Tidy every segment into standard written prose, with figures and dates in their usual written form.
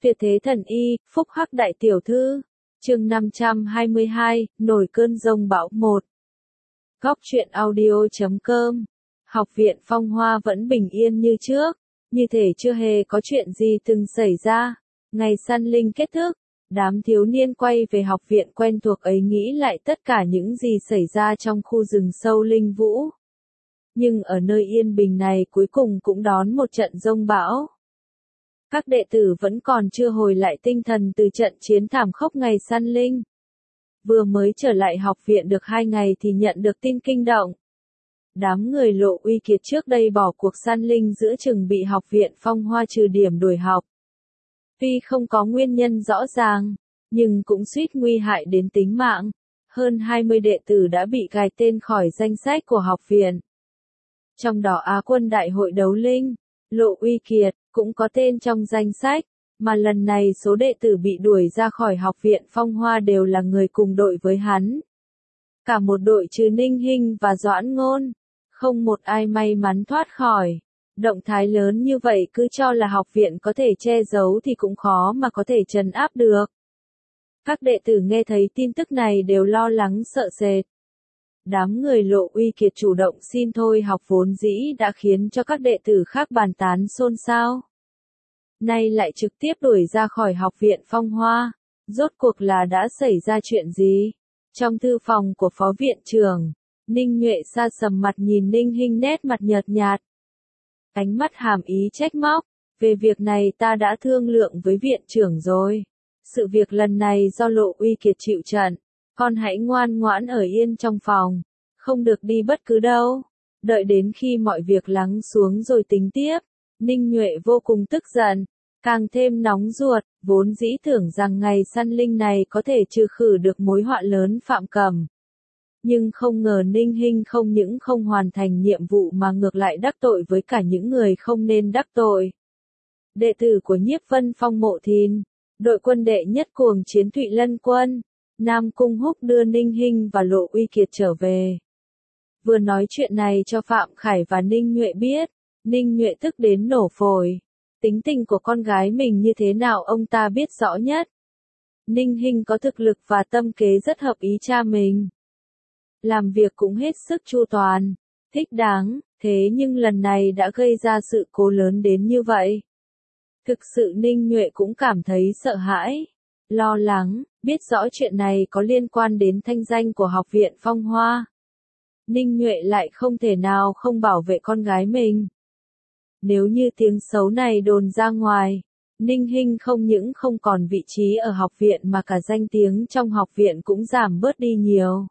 Tuyệt thế thần y, phúc hắc đại tiểu thư. Chương 522, nổi cơn giông bão 1. Góc truyện audio.com. Học viện Phong Hoa vẫn bình yên như trước, như thể chưa hề có chuyện gì từng xảy ra. Ngày săn linh kết thúc, đám thiếu niên quay về học viện quen thuộc ấy nghĩ lại tất cả những gì xảy ra trong khu rừng sâu linh vũ. Nhưng ở nơi yên bình này cuối cùng cũng đón một trận giông bão. Các đệ tử vẫn còn chưa hồi lại tinh thần từ trận chiến thảm khốc ngày săn linh. Vừa mới trở lại học viện được 2 ngày thì nhận được tin kinh động. Đám người Lộ Uy Kiệt trước đây bỏ cuộc săn linh giữa chừng bị học viện Phong Hoa trừ điểm đuổi học. Tuy không có nguyên nhân rõ ràng, nhưng cũng suýt nguy hại đến tính mạng. Hơn 20 đệ tử đã bị gài tên khỏi danh sách của học viện. Trong đó Á quân đại hội đấu linh, Lộ Uy Kiệt, cũng có tên trong danh sách, mà lần này số đệ tử bị đuổi ra khỏi học viện Phong Hoa đều là người cùng đội với hắn. Cả một đội trừ Ninh Hinh và Doãn Ngôn, không một ai may mắn thoát khỏi. Động thái lớn như vậy cứ cho là học viện có thể che giấu thì cũng khó mà có thể trấn áp được. Các đệ tử nghe thấy tin tức này đều lo lắng sợ sệt. Đám người Lộ Uy Kiệt chủ động xin thôi học vốn dĩ đã khiến cho các đệ tử khác bàn tán xôn xao. Nay lại trực tiếp đuổi ra khỏi học viện Phong Hoa. Rốt cuộc là đã xảy ra chuyện gì? Trong thư phòng của phó viện trưởng, Ninh Nhuệ sa sầm mặt nhìn Ninh Hinh nét mặt nhợt nhạt. Ánh mắt hàm ý trách móc, về việc này ta đã thương lượng với viện trưởng rồi. Sự việc lần này do Lộ Uy Kiệt chịu trận, con hãy ngoan ngoãn ở yên trong phòng, không được đi bất cứ đâu. Đợi đến khi mọi việc lắng xuống rồi tính tiếp. Ninh Nhuệ vô cùng tức giận, càng thêm nóng ruột, vốn dĩ tưởng rằng ngày săn linh này có thể trừ khử được mối họa lớn Phạm Cầm. Nhưng không ngờ Ninh Hinh không những không hoàn thành nhiệm vụ mà ngược lại đắc tội với cả những người không nên đắc tội. Đệ tử của Nhiếp Vân Phong Mộ Thìn, đội quân đệ nhất cuồng chiến Thụy Lân quân, Nam Cung Húc đưa Ninh Hinh và Lộ Uy Kiệt trở về. Vừa nói chuyện này cho Phạm Khải và Ninh Nhuệ biết, Ninh Nhuệ tức đến nổ phổi. Tính tình của con gái mình như thế nào ông ta biết rõ nhất. Ninh Hinh có thực lực và tâm kế rất hợp ý cha mình. Làm việc cũng hết sức chu toàn, thích đáng, thế nhưng lần này đã gây ra sự cố lớn đến như vậy. Thực sự Ninh Nhuệ cũng cảm thấy sợ hãi, lo lắng, biết rõ chuyện này có liên quan đến thanh danh của học viện Phong Hoa. Ninh Nhuệ lại không thể nào không bảo vệ con gái mình. Nếu như tiếng xấu này đồn ra ngoài, Ninh Hinh không những không còn vị trí ở học viện mà cả danh tiếng trong học viện cũng giảm bớt đi nhiều.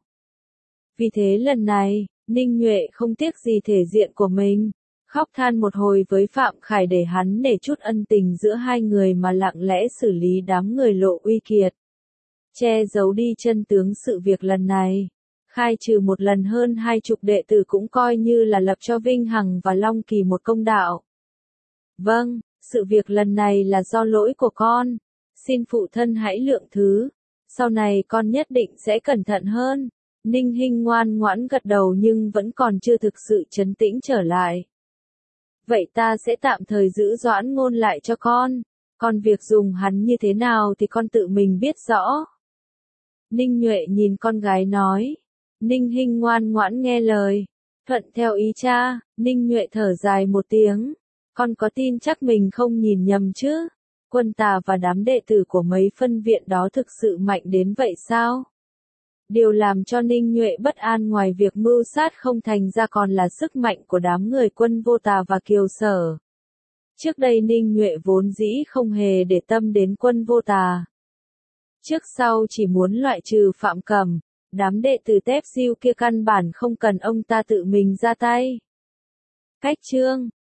Vì thế lần này, Ninh Nhuệ không tiếc gì thể diện của mình, khóc than một hồi với Phạm Khải để hắn nể chút ân tình giữa hai người mà lặng lẽ xử lý đám người Lộ Uy Kiệt. Che giấu đi chân tướng sự việc lần này, khai trừ một lần hơn 20 đệ tử cũng coi như là lập cho Vinh Hằng và Long Kỳ một công đạo. Vâng, sự việc lần này là do lỗi của con, xin phụ thân hãy lượng thứ, sau này con nhất định sẽ cẩn thận hơn. Ninh Hinh ngoan ngoãn gật đầu nhưng vẫn còn chưa thực sự trấn tĩnh trở lại. Vậy ta sẽ tạm thời giữ Doãn Ngôn lại cho con, còn việc dùng hắn như thế nào thì con tự mình biết rõ. Ninh Nhuệ nhìn con gái nói. Ninh Hinh ngoan ngoãn nghe lời, thuận theo ý cha. Ninh Nhuệ thở dài một tiếng, con có tin chắc mình không nhìn nhầm chứ? Quân Tà và đám đệ tử của mấy phân viện đó thực sự mạnh đến vậy sao? Điều làm cho Ninh Nhuệ bất an ngoài việc mưu sát không thành ra còn là sức mạnh của đám người Quân Vô Tà và Kiều Sở. Trước đây Ninh Nhuệ vốn dĩ không hề để tâm đến Quân Vô Tà. Trước sau chỉ muốn loại trừ Phạm Cầm, đám đệ tử Tép Siêu kia căn bản không cần ông ta tự mình ra tay. Cách chương